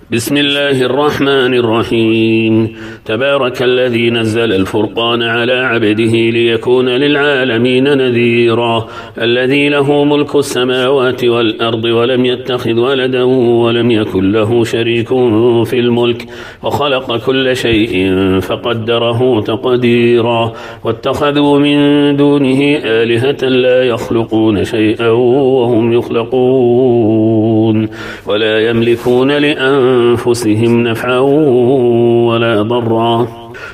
بسم الله الرحمن الرحيم. تبارك الذي نزل الفرقان على عبده ليكون للعالمين نذيرا. الذي له ملك السماوات والأرض ولم يتخذ ولدا ولم يكن له شريك في الملك وخلق كل شيء فقدره تقديرا. واتخذوا من دونه آلهة لا يخلقون شيئا وهم يخلقون ولا يملكون لأنفسهم نفعا ولا ضرا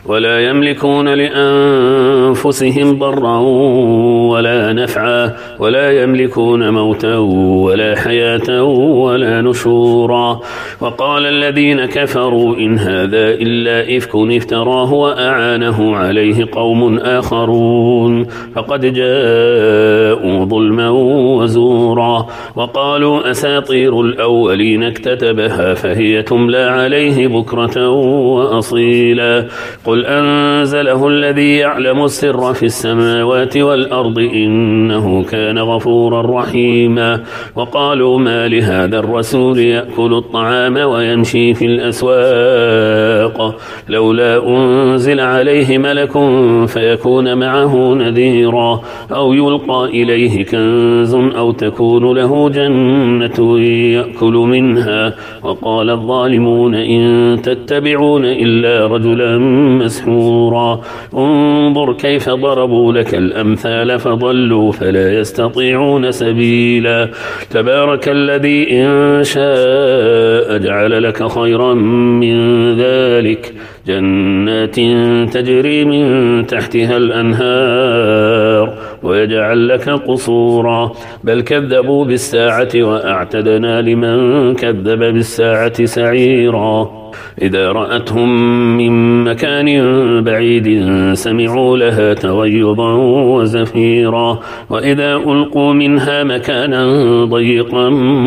ولا نفعا ولا يملكون موتا ولا حياة ولا نشورا. وقال الذين كفروا إن هذا إلا إفك افتراه وأعانه عليه قوم آخرون فقد جاءوا ظلما وزورا. وقالوا أساطير الأولين اكتتبها فهي تملى عليه بكرة وأصيلا. قل أنزله الذي يعلم السر في السماوات والأرض إنه كان غفورا رحيما. وقالوا ما لهذا الرسول يأكل الطعام ويمشي في الأسواق لولا أنزل عليه ملك فيكون معه نذيرا أو يلقى إليه كنز أو تكون له جنة يأكل منها. وقال الظالمون إن تتبعون إلا رجلا مسحورا. انظر كيف ضربوا لك الأمثال فضلوا فلا يستطيعون سبيلا. تبارك الذي إن شاء جعل لك خيرا من ذلك جنات تجري من تحتها الأنهار ويجعل لك قصورا. بل كذبوا بالساعة وأعتدنا لمن كذب بالساعة سعيرا. إذا رأتهم من مكان بعيد سمعوا لها تغيظا وزفيرا. وإذا ألقوا منها مكانا ضيقا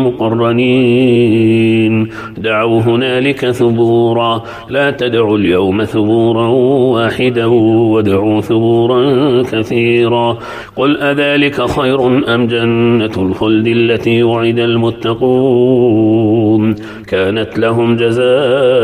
مقرنين دعوا هنالك ثبورا. لا تدعوا اليوم ثبورا واحدا وادعوا ثبورا كثيرا. قل أذلك خير أم جنة الخلد التي وعد المتقون كانت لهم جزاء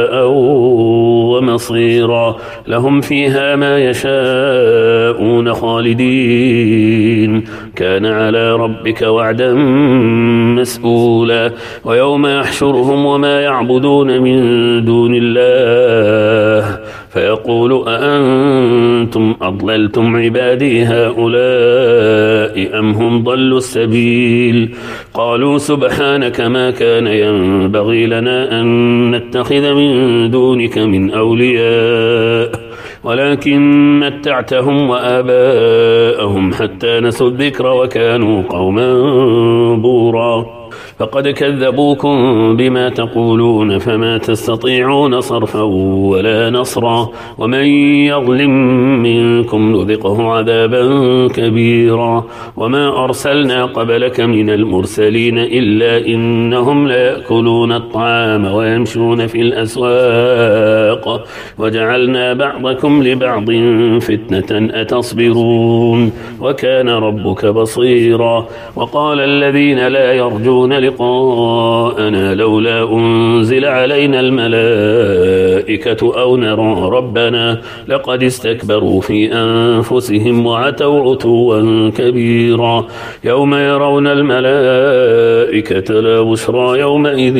ومصيرا. لهم فيها ما يشاءون خالدين كان على ربك وعدا مسئولا. ويوم يحشرهم وما يعبدون من دون الله فيقول أأنتم أضللتم عبادي هؤلاء أم هم ضلوا السبيل. قالوا سبحانك ما كان ينبغي لنا أن نتخذ من دونك من أولياء ولكن متعتهم وآباءهم حتى نسوا الذكر وكانوا قوما بورا. فقد كذبوكم بما تقولون فما تستطيعون صرفا ولا نصرا. ومن يظلم منكم نذقه عذابا كبيرا. وما أرسلنا قبلك من المرسلين إلا إنهم ليأكلون الطعام ويمشون في الأسواق وجعلنا بعضكم لبعض فتنة أتصبرون وكان ربك بصيرا. وقال الذين لا يرجون لقاءنا لولا أنزل علينا الملائكة أو نرى ربنا لقد استكبروا في أنفسهم وعتوا عتوا كبيرا. يوم يرون الملائكة لا بشرى يومئذ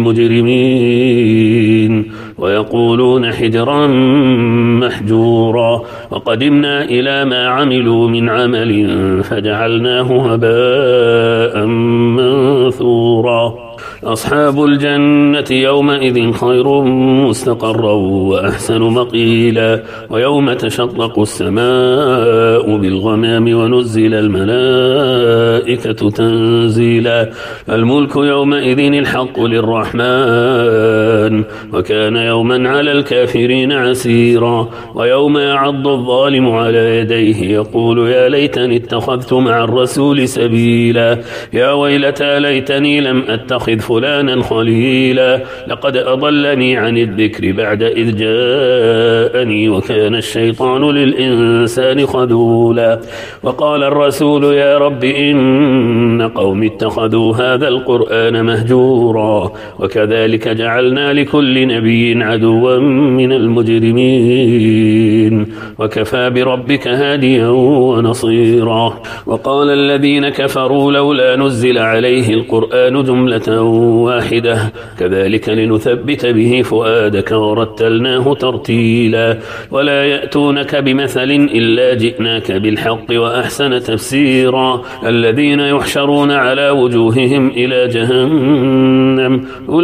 للمجرمين ويقولون حجرا محجورا. وقدمنا إلى ما عملوا من عمل فجعلناه هباء منثورا. أصحاب الجنة يومئذ خير مستقرا وأحسن مقيلا. ويوم تشقق السماء بالغمام ونزل الملائكة تنزيلا. الملك يومئذ الحق للرحمن وكان يوما على الكافرين عسيرا. ويوم يعض الظالم على يديه يقول يا ليتني اتخذت مع الرسول سبيلا. يا ويلتى ليتني لم أتخذ فلانا خليلا لقد أضلني عن الذكر بعد إذ جاءني وكان الشيطان للإنسان خذولا وقال الرسول يا رب إن قوم اتخذوا هذا القرآن مهجورا وكذلك جعلنا لكل نبي عدوا من المجرمين وكفى بربك هاديا ونصيرا وقال الذين كفروا لولا نزل عليه القرآن جملة واحدة كذلك لنثبت به فؤادك ورتلناه ترتيلا ولا يأتونك بمثل إلا جئناك بالحق وأحسن تفسيرا الذين يحشرون على وجوههم إلى جهنم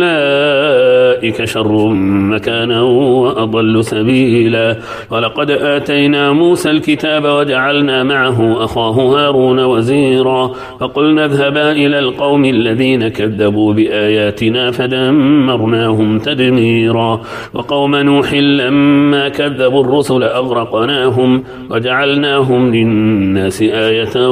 أولئك شر مكانا وأضل سبيلا ولقد آتينا موسى الكتاب وجعلنا معه أخاه هارون وزيرا فقلنا اذهبا إلى القوم الذين كذبوا بآياتنا فدمرناهم تدميرا وقوم نوح لما كذبوا الرسل أغرقناهم وجعلناهم للناس آية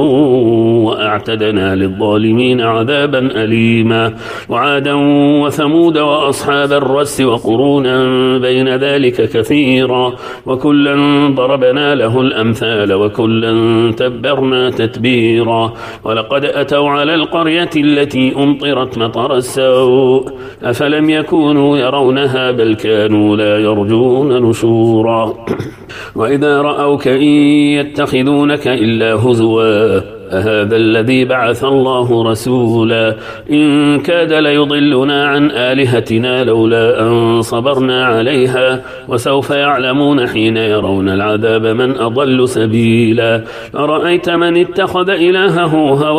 وأعتدنا للظالمين عذابا أليما وعادا وثمود وأصحاب الرس وقرونا بين ذلك كثيرا وكلا ضربنا له الأمثال وكلا تبرنا تتبيرا ولقد أتوا على القرية التي أمطرت مطر السوء أفلم يكونوا يرونها بل كانوا لا يرجون نشورا وإذا رأوك إن يتخذونك إلا هزوا أهذا الذي بعث الله رسولا إن كاد ليضلنا عن آلهتنا لولا أن صبرنا عليها وسوف يعلمون حين يرون العذاب من أضل سبيلا أرأيت من اتخذ إلهه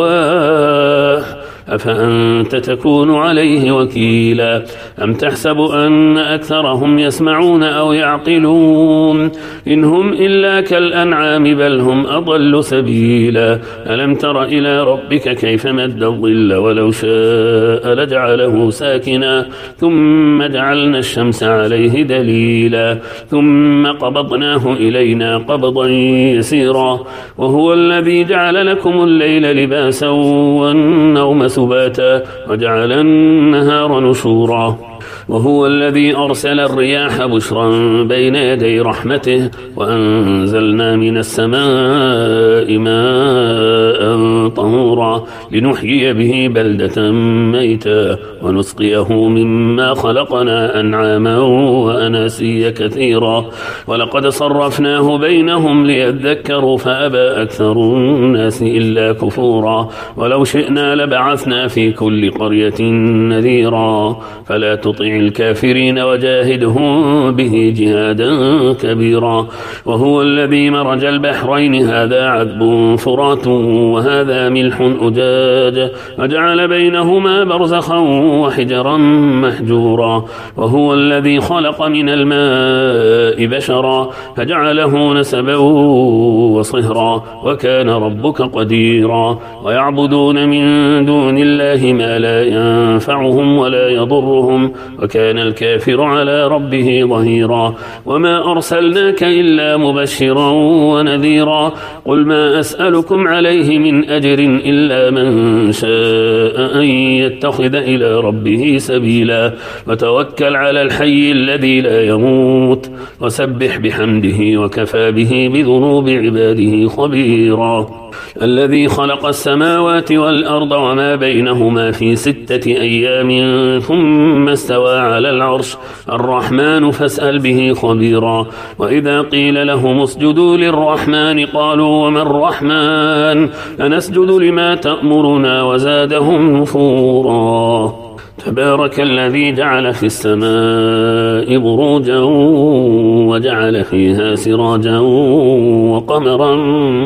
هواه أفأنت تكون عليه وكيلا أم تحسب أن أكثرهم يسمعون أو يعقلون إن هم إلا كالأنعام بل هم أضل سبيلا ألم تر إلى ربك كيف مد الظل ولو شاء لجعله ساكنا ثم جعلنا الشمس عليه دليلا ثم قبضناه إلينا قبضا يسيرا وهو الذي جعل لكم الليل لباسا والنوم سباتا وجعل النهار نشورا وهو الذي أرسل الرياح بشرا بين يدي رحمته وأنزلنا من السماء ماء طهورا لنحيي به بلدة ميتا ونسقيه مما خلقنا أنعاما وأناسيا كثيرا ولقد صرفناه بينهم ليذكروا فأبى أكثر الناس إلا كفورا ولو شئنا لبعثنا في كل قرية نذيرا فلا تطع الكافرين وجاهدهم به جهادا كبيرا وهو الذي مرج البحرين هذا عذب فرات وهذا ملح أجاج وجعل بينهما برزخا وحجرا محجورا وهو الذي خلق من الماء بشرا فجعله نسبا وصهرا وكان ربك قديرا ويعبدون من دون الله ما لا ينفعهم ولا يضرهم وكان الكافر على ربه ظهيرا وما أرسلناك إلا مبشرا ونذيرا قل ما أسألكم عليه من أجر إلا من شاء أن يتخذ إلى ربه سبيلا وتوكل على الحي الذي لا يموت وسبح بحمده وكفى به بذنوب عباده خبيرا الذي خلق السماوات والأرض وما بينهما في 6 أيام ثم استوى على العرش الرحمن فاسأل به خبيرا وإذا قيل لهم اسجدوا للرحمن قالوا وما الرحمن أنسجد لما تأمرنا وزادهم نفورا تبارك الذي جعل في السماء بروجا وجعل فيها سراجا وقمرا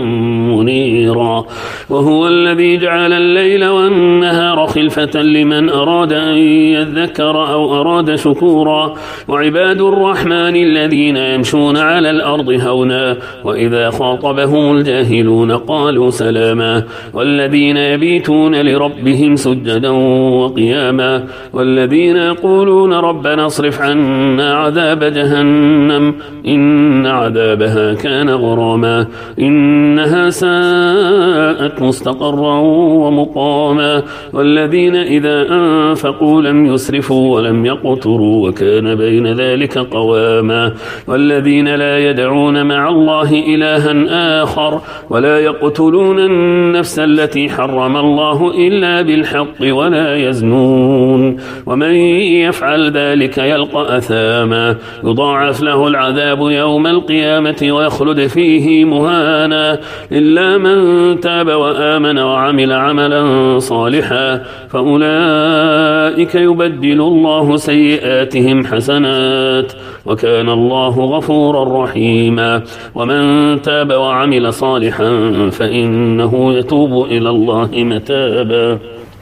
منيرا وهو الذي جعل الليل والنهار خلفة لمن أراد أن يذكر أو أراد شكورا وعباد الرحمن الذين يمشون على الأرض هونا وإذا خاطبهم الجاهلون قالوا سلاما والذين يبيتون لربهم سجدا وقياما حساما والذين يقولون ربنا اصرف عنا عذاب جهنم إن عذابها كان غراما إنها ساءت مستقرا ومقاما والذين إذا أنفقوا لم يسرفوا ولم يقتروا وكان بين ذلك قواما والذين لا يدعون مع الله إلها آخر ولا يقتلون النفس التي حرم الله إلا بالحق ولا يزنون ومن يفعل ذلك يلقى أثاما يضاعف له العذاب يوم القيامة ويخلد فيه مهانا إلا من تاب وآمن وعمل عملا صالحا فأولئك يبدل الله سيئاتهم حسنات وكان الله غفورا رحيما ومن تاب وعمل صالحا فإنه يتوب إلى الله متابا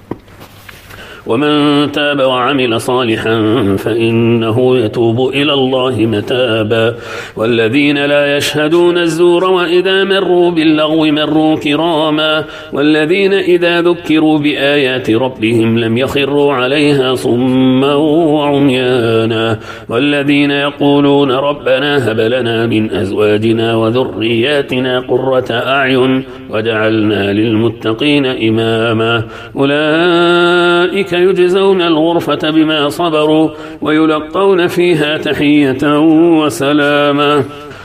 ومن تاب وعمل صالحا فإنه يتوب إلى الله متابا والذين لا يشهدون الزور وإذا مروا باللغو مروا كراما والذين إذا ذكروا بآيات ربهم لم يخروا عليها صما وعميانا والذين يقولون ربنا هب لنا من أزواجنا وذرياتنا قرة أعين وجعلنا للمتقين إماما أولئك يجزون الغرفة بما صبروا ويلقون فيها تحية وسلاما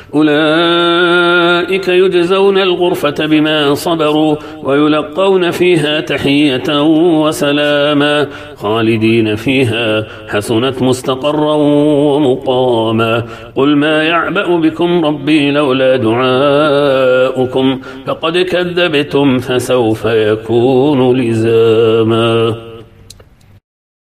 أولئك يجزون الغرفة بما صبروا ويلقون فيها تحية وسلاما خالدين فيها حسنت مستقرا ومقاما قل ما يعبأ بكم ربي لولا دعاؤكم فقد كذبتم فسوف يكون لزاما.